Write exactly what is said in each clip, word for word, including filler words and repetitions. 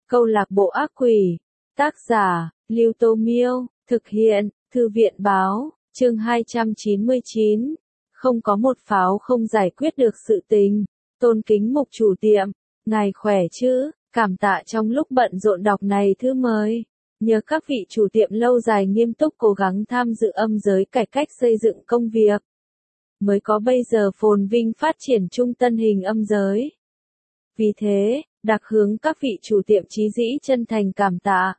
Câu lạc bộ ác quỷ. Tác giả, Lưu Tô Miêu. Thực hiện, Thư viện Báo. Chương hai trăm chín mươi chín. Không có một pháo không giải quyết được sự tình. Tôn kính mục chủ tiệm. Ngài khỏe chứ? Cảm tạ trong lúc bận rộn đọc này thư mới. Nhờ các vị chủ tiệm lâu dài nghiêm túc cố gắng tham dự âm giới cải cách xây dựng công việc. Mới có bây giờ phồn vinh phát triển trung tân hình âm giới. Vì thế, đặc hướng các vị chủ tiệm chí dĩ chân thành cảm tạ.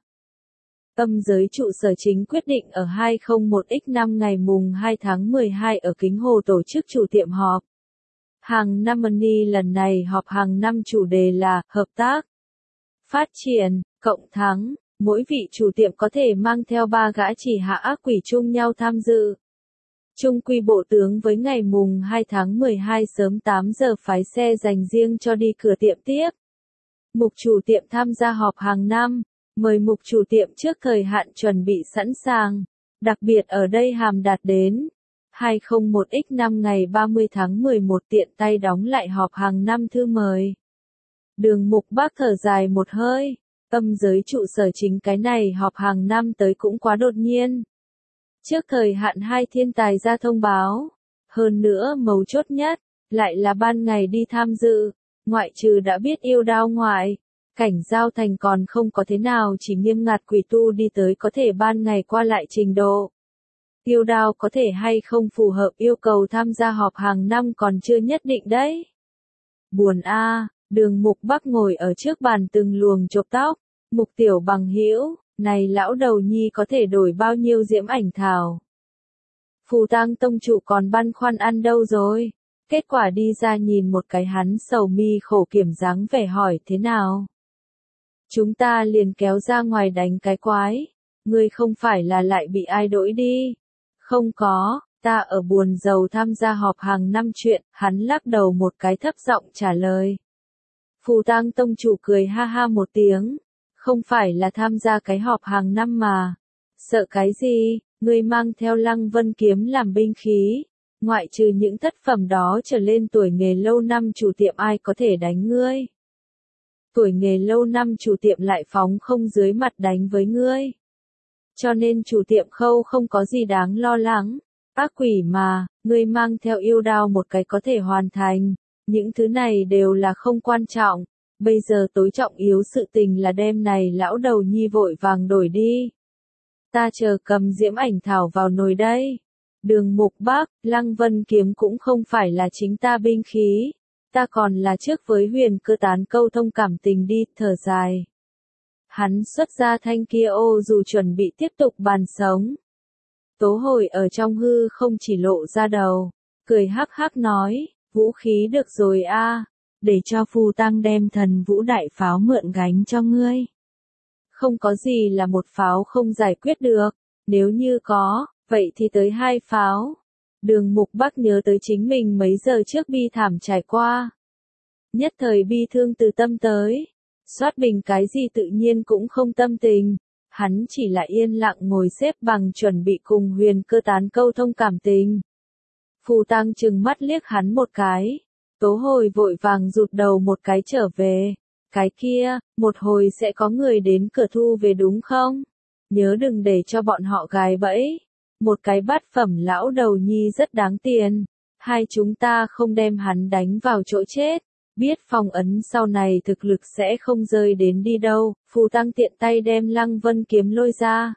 Âm giới trụ sở chính quyết định ở hai không một x năm ngày mùng hai tháng mười hai ở Kính Hồ tổ chức chủ tiệm họp. Hàng năm Money lần này họp hàng năm chủ đề là hợp tác, phát triển, cộng thắng. Mỗi vị chủ tiệm có thể mang theo ba gã chỉ hạ ác quỷ chung nhau tham dự. Trung quy bộ tướng với ngày mùng hai tháng mười hai sớm tám giờ phái xe dành riêng cho đi cửa tiệm tiếp. Mục chủ tiệm tham gia họp hàng năm, mời mục chủ tiệm trước thời hạn chuẩn bị sẵn sàng. Đặc biệt ở đây hàm đạt đến hai không một x năm ngày ba mươi tháng mười một tiện tay đóng lại họp hàng năm thư mời. Đường mục bác thở dài một hơi. Âm giới trụ sở chính cái này họp hàng năm tới cũng quá đột nhiên. Trước thời hạn hai thiên tài ra thông báo. Hơn nữa mấu chốt nhất, lại là ban ngày đi tham dự. Ngoại trừ đã biết yêu đao ngoại. Cảnh giao thành còn không có thế nào chỉ nghiêm ngặt quỷ tu đi tới có thể ban ngày qua lại trình độ. Yêu đao có thể hay không phù hợp yêu cầu tham gia họp hàng năm còn chưa nhất định đấy. Buồn a. À. Đường mục bắc ngồi ở trước bàn từng luồng chộp tóc. Mục tiểu bằng hữu, này lão đầu nhi có thể đổi bao nhiêu diễm ảnh thảo. Phù tang tông chủ còn băn khoăn ăn đâu rồi. Kết quả đi ra nhìn một cái hắn sầu mi khổ kiểm dáng vẻ hỏi thế nào. Chúng ta liền kéo ra ngoài đánh cái quái. Ngươi không phải là lại bị ai đổi đi. Không có, ta ở buồn giàu tham gia họp hàng năm chuyện, hắn lắc đầu một cái thấp giọng trả lời. Phù tang tông chủ cười ha ha một tiếng. Không phải là tham gia cái họp hàng năm mà. Sợ cái gì, ngươi mang theo Lăng Vân kiếm làm binh khí. Ngoại trừ những thất phẩm đó trở lên tuổi nghề lâu năm chủ tiệm ai có thể đánh ngươi. Tuổi nghề lâu năm chủ tiệm lại phóng không dưới mặt đánh với ngươi. Cho nên chủ tiệm khâu không có gì đáng lo lắng. Ác quỷ mà, ngươi mang theo yêu đao một cái có thể hoàn thành. Những thứ này đều là không quan trọng. Bây giờ tối trọng yếu sự tình là đem này lão đầu nhi vội vàng đổi đi. Ta chờ cầm diễm ảnh thảo vào nồi đây. Đường mục bác, Lăng Vân kiếm cũng không phải là chính ta binh khí. Ta còn là trước với huyền cơ tán câu thông cảm tình đi, thở dài. Hắn xuất ra thanh kia ô dù chuẩn bị tiếp tục bàn sống. Tố hồi ở trong hư không chỉ lộ ra đầu. Cười hắc hắc nói, vũ khí được rồi a. Để cho phù tăng đem thần vũ đại pháo mượn gánh cho ngươi. Không có gì là một pháo không giải quyết được, nếu như có, vậy thì tới hai pháo. Đường mục bắc nhớ tới chính mình mấy giờ trước bi thảm trải qua. Nhất thời bi thương từ tâm tới, soát bình cái gì tự nhiên cũng không tâm tình, hắn chỉ là yên lặng ngồi xếp bằng chuẩn bị cùng huyền cơ tán câu thông cảm tình. Phù tăng trừng mắt liếc hắn một cái. Tố hồi vội vàng rụt đầu một cái trở về. Cái kia, một hồi sẽ có người đến cửa thu về đúng không? Nhớ đừng để cho bọn họ gài bẫy. Một cái bát phẩm lão đầu nhi rất đáng tiền. Hai chúng ta không đem hắn đánh vào chỗ chết. Biết phong ấn sau này thực lực sẽ không rơi đến đi đâu. Phù tăng tiện tay đem Lăng Vân kiếm lôi ra.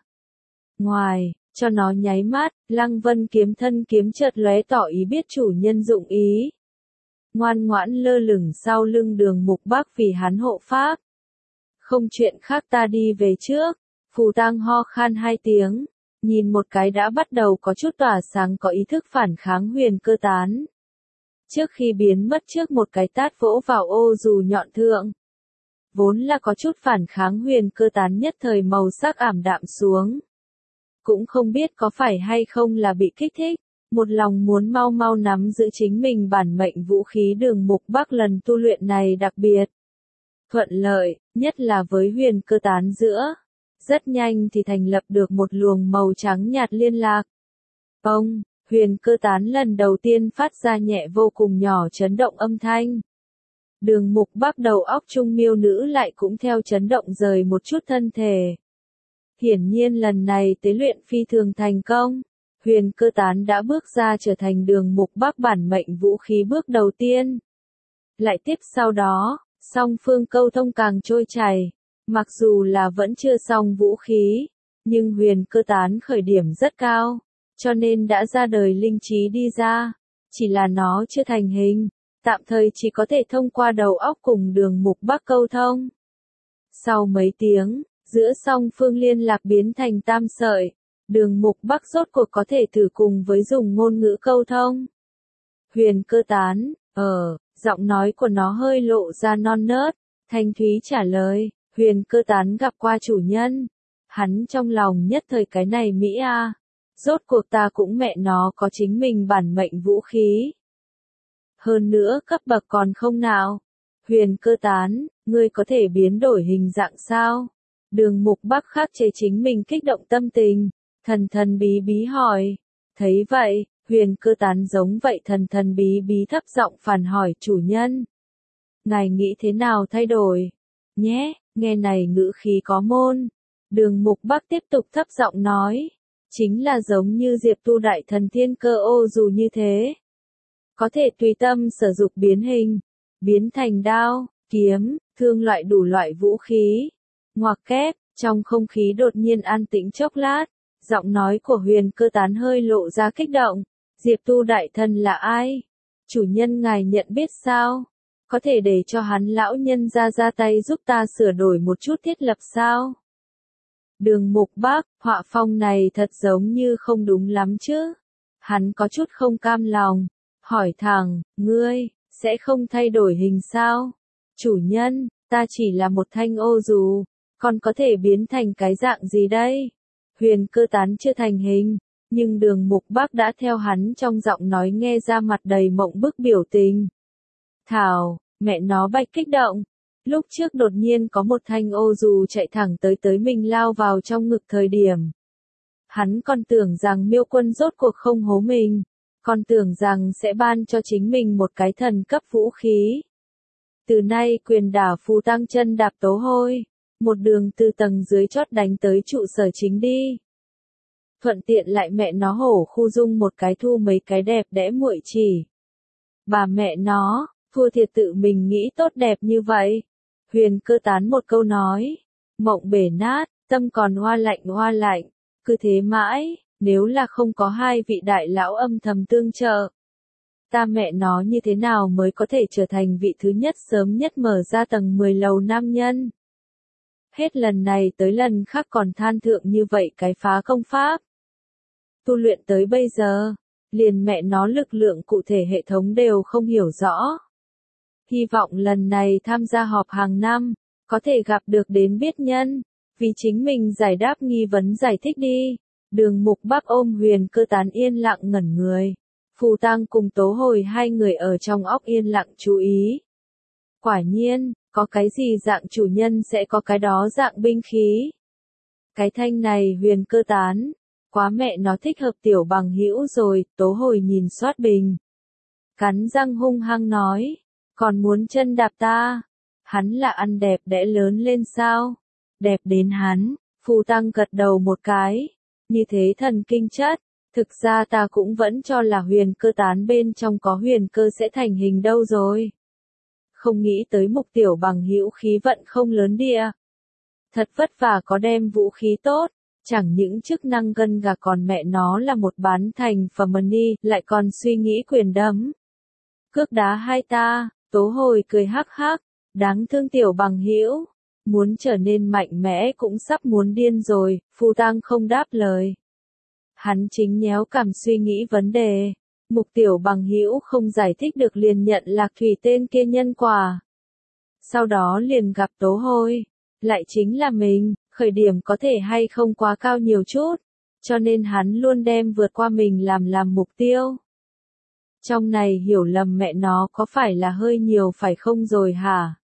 Ngoài, cho nó nháy mắt, Lăng Vân kiếm thân kiếm chợt lóe tỏ ý biết chủ nhân dụng ý. Ngoan ngoãn lơ lửng sau lưng đường mục bác vì hắn hộ pháp. Không chuyện khác ta đi về trước. Phù tang ho khan hai tiếng. Nhìn một cái đã bắt đầu có chút tỏa sáng có ý thức phản kháng huyền cơ tán. Trước khi biến mất trước một cái tát vỗ vào ô dù nhọn thượng. Vốn là có chút phản kháng huyền cơ tán nhất thời màu sắc ảm đạm xuống. Cũng không biết có phải hay không là bị kích thích. Một lòng muốn mau mau nắm giữ chính mình bản mệnh vũ khí đường mục bắc lần tu luyện này đặc biệt. Thuận lợi, nhất là với huyền cơ tán giữa. Rất nhanh thì thành lập được một luồng màu trắng nhạt liên lạc. Ông, huyền cơ tán lần đầu tiên phát ra nhẹ vô cùng nhỏ chấn động âm thanh. Đường Mục Bắc đầu óc trung miêu nữ lại cũng theo chấn động rời một chút thân thể. Hiển nhiên lần này tế luyện phi thường thành công. Huyền cơ tán đã bước ra trở thành Đường Mục Bắc bản mệnh vũ khí bước đầu tiên. Lại tiếp sau đó, song phương câu thông càng trôi chảy. Mặc dù là vẫn chưa xong vũ khí, nhưng huyền cơ tán khởi điểm rất cao, cho nên đã ra đời linh trí đi ra. Chỉ là nó chưa thành hình, tạm thời chỉ có thể thông qua đầu óc cùng Đường Mục Bắc câu thông. Sau mấy tiếng, giữa song phương liên lạc biến thành tam sợi, Đường Mục Bắc rốt cuộc có thể thử cùng với dùng ngôn ngữ câu thông. Huyền cơ tán, ờ, giọng nói của nó hơi lộ ra non nớt, thanh thúy trả lời, huyền cơ tán gặp qua chủ nhân. Hắn trong lòng nhất thời cái này Mỹ a, rốt cuộc ta cũng mẹ nó có chính mình bản mệnh vũ khí. Hơn nữa cấp bậc còn không nào. Huyền cơ tán, ngươi có thể biến đổi hình dạng sao? Đường Mục Bắc khắc chế chính mình kích động tâm tình, thần thần bí bí hỏi. Thấy vậy, huyền cơ tán giống vậy thần thần bí bí thấp giọng phản hỏi chủ nhân. Ngài nghĩ thế nào thay đổi? Nhé, nghe này ngữ khí có môn. Đường Mục Bắc tiếp tục thấp giọng nói. Chính là giống như Diệp Tu đại thần thiên cơ ô dù như thế. Có thể tùy tâm sử dụng biến hình, biến thành đao, kiếm, thương loại đủ loại vũ khí. Ngoặc kép, trong không khí đột nhiên an tĩnh chốc lát, giọng nói của huyền cơ tán hơi lộ ra kích động. Diệp Tu đại thần là ai? Chủ nhân ngài nhận biết sao? Có thể để cho hắn lão nhân ra ra tay giúp ta sửa đổi một chút thiết lập sao? Đường Mục Bắc, họa phong này thật giống như không đúng lắm chứ. Hắn có chút không cam lòng, hỏi thẳng, ngươi, sẽ không thay đổi hình sao? Chủ nhân, ta chỉ là một thanh ô dù, còn có thể biến thành cái dạng gì đây? Huyền cơ tán chưa thành hình, nhưng Đường Mục Bắc đã theo hắn trong giọng nói nghe ra mặt đầy mộng bức biểu tình. Thảo, mẹ nó bạch kích động. Lúc trước đột nhiên có một thanh ô dù chạy thẳng tới tới mình lao vào trong ngực thời điểm. Hắn còn tưởng rằng Miêu Quân rốt cuộc không hố mình, còn tưởng rằng sẽ ban cho chính mình một cái thần cấp vũ khí. Từ nay quyền đả phù tăng chân đạp tố hôi, một đường từ tầng dưới chót đánh tới trụ sở chính đi. Thuận tiện lại mẹ nó hổ khu dung một cái thu mấy cái đẹp đẽ muội chỉ. Bà mẹ nó, thua thiệt tự mình nghĩ tốt đẹp như vậy. Huyền cơ tán một câu nói, mộng bể nát, tâm còn hoa lạnh hoa lạnh, cứ thế mãi, nếu là không có hai vị đại lão âm thầm tương trợ. Ta mẹ nó như thế nào mới có thể trở thành vị thứ nhất sớm nhất mở ra tầng mười lầu nam nhân. Hết lần này tới lần khác còn than thượng như vậy cái phá công pháp. Tu luyện tới bây giờ, liền mẹ nó lực lượng cụ thể hệ thống đều không hiểu rõ. Hy vọng lần này tham gia họp hàng năm, có thể gặp được đến biết nhân, vì chính mình giải đáp nghi vấn giải thích đi. Đường Mục Bắc ôm huyền cơ tán yên lặng ngẩn người. Phù Tăng cùng Tố Hồi hai người ở trong óc yên lặng chú ý. Quả nhiên, có cái gì dạng chủ nhân sẽ có cái đó dạng binh khí. Cái thanh này huyền cơ tán, quá mẹ nó thích hợp tiểu bằng hữu rồi. Tố Hồi nhìn soát bình, cắn răng hung hăng nói. Còn muốn chân đạp ta? Hắn là ăn đẹp đẽ lớn lên sao? Đẹp đến hắn, Phù Tăng gật đầu một cái. Như thế thần kinh chất, thực ra ta cũng vẫn cho là huyền cơ tán bên trong có huyền cơ sẽ thành hình đâu rồi. Không nghĩ tới mục tiểu bằng hữu khí vận không lớn địa. Thật vất vả có đem vũ khí tốt, chẳng những chức năng gân gà còn mẹ nó là một bán thành phẩm money, lại còn suy nghĩ quyền đấm. Cước đá hai ta. Tố Hồi cười hắc hắc, đáng thương tiểu bằng hữu, muốn trở nên mạnh mẽ cũng sắp muốn điên rồi. Phù Tăng không đáp lời. Hắn chính nhéo cảm suy nghĩ vấn đề. Mục tiểu bằng hữu không giải thích được liền nhận Lạc Thủy tên kia nhân quả. Sau đó liền gặp Tố Hồi, lại chính là mình, khởi điểm có thể hay không quá cao nhiều chút, cho nên hắn luôn đem vượt qua mình làm làm mục tiêu. Trong này hiểu lầm mẹ nó có phải là hơi nhiều phải không rồi hả?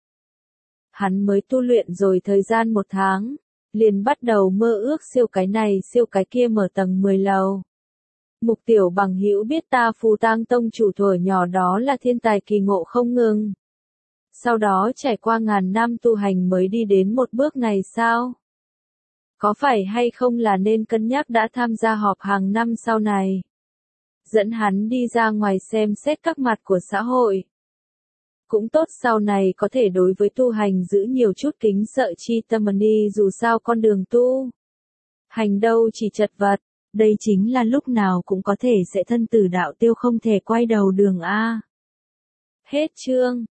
Hắn mới tu luyện rồi thời gian một tháng, liền bắt đầu mơ ước siêu cái này siêu cái kia mở tầng mười lầu. Mục tiểu bằng hữu biết ta Phù Tang tông chủ thuở nhỏ đó là thiên tài kỳ ngộ không ngừng. sau đó trải qua ngàn năm tu hành mới đi đến một bước này sao? Có phải hay không là nên cân nhắc đã tham gia họp hàng năm sau này? Dẫn hắn đi ra ngoài xem xét các mặt của xã hội. Cũng tốt sau này có thể đối với tu hành giữ nhiều chút kính sợ chi tâm ni dù sao con đường tu. Hành đâu chỉ chật vật, đây chính là lúc nào cũng có thể sẽ thân tử đạo tiêu không thể quay đầu đường A. Hết chương.